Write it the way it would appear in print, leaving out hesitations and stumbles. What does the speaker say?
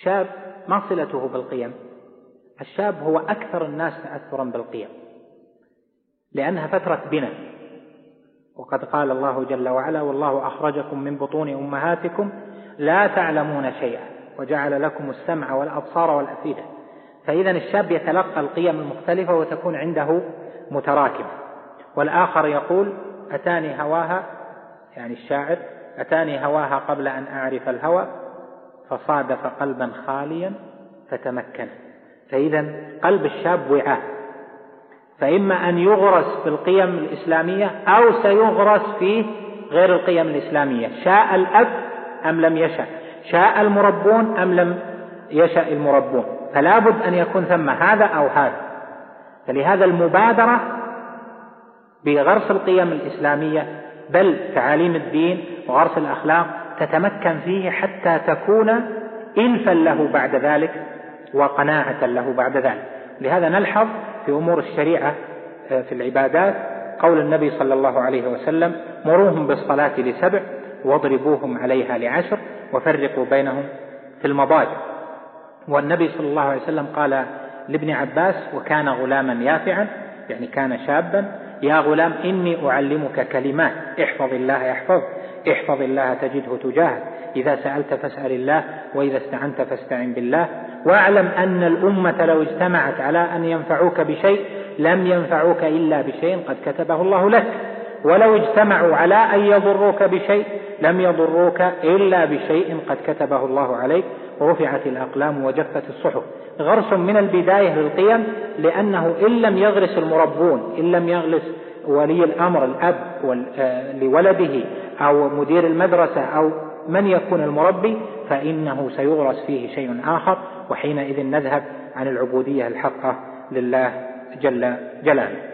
الشاب ما صلته بالقيم؟ الشاب هو أكثر الناس تأثرا بالقيم، لأنها فترة بناء، وقد قال الله جل وعلا: والله أخرجكم من بطون أمهاتكم لا تعلمون شيئا وجعل لكم السمع والأبصار والأفئدة. فإذا الشاب يتلقى القيم المختلفة وتكون عنده متراكمة. والآخر يقول: أتاني هواها، يعني الشاعر: أتاني هواها قبل أن أعرف الهوى فصادف قلبا خاليا فتمكن. فإذا قلب الشاب وعاء، فإما أن يغرس بالقيم الإسلامية أو سيغرس فيه غير القيم الإسلامية، شاء الأب أم لم يشاء، شاء المربون أم لم يشاء المربون، فلا بد أن يكون ثم هذا أو هذا. فلهذا المبادرة بغرس القيم الإسلامية بل تعاليم الدين وغرس الأخلاق تتمكن فيه حتى تكون إلفا له بعد ذلك وقناعة له بعد ذلك. لهذا نلحظ في أمور الشريعة في العبادات قول النبي صلى الله عليه وسلم: مروهم بالصلاة ل7 واضربوهم عليها ل10 وفرقوا بينهم في المضاجع. والنبي صلى الله عليه وسلم قال لابن عباس وكان غلاما يافعا، يعني كان شابا: يا غلام إني أعلمك كلمات احفظ الله يحفظك، احفظ الله تجده تجاهك، إذا سألت فاسأل الله وإذا استعنت فاستعن بالله، واعلم أن الأمة لو اجتمعت على أن ينفعوك بشيء لم ينفعوك إلا بشيء قد كتبه الله لك، ولو اجتمعوا على أن يضروك بشيء لم يضروك إلا بشيء قد كتبه الله عليك، ورفعت الأقلام وجفت الصحف. غرس من البداية للقيم، لأنه إن لم يغرس المربون، إن لم يغرس ولي الأمر الأب لولده أو مدير المدرسة أو من يكون المربي، فإنه سيغرس فيه شيء آخر، وحينئذ نذهب عن العبودية الحقة لله جل جلاله.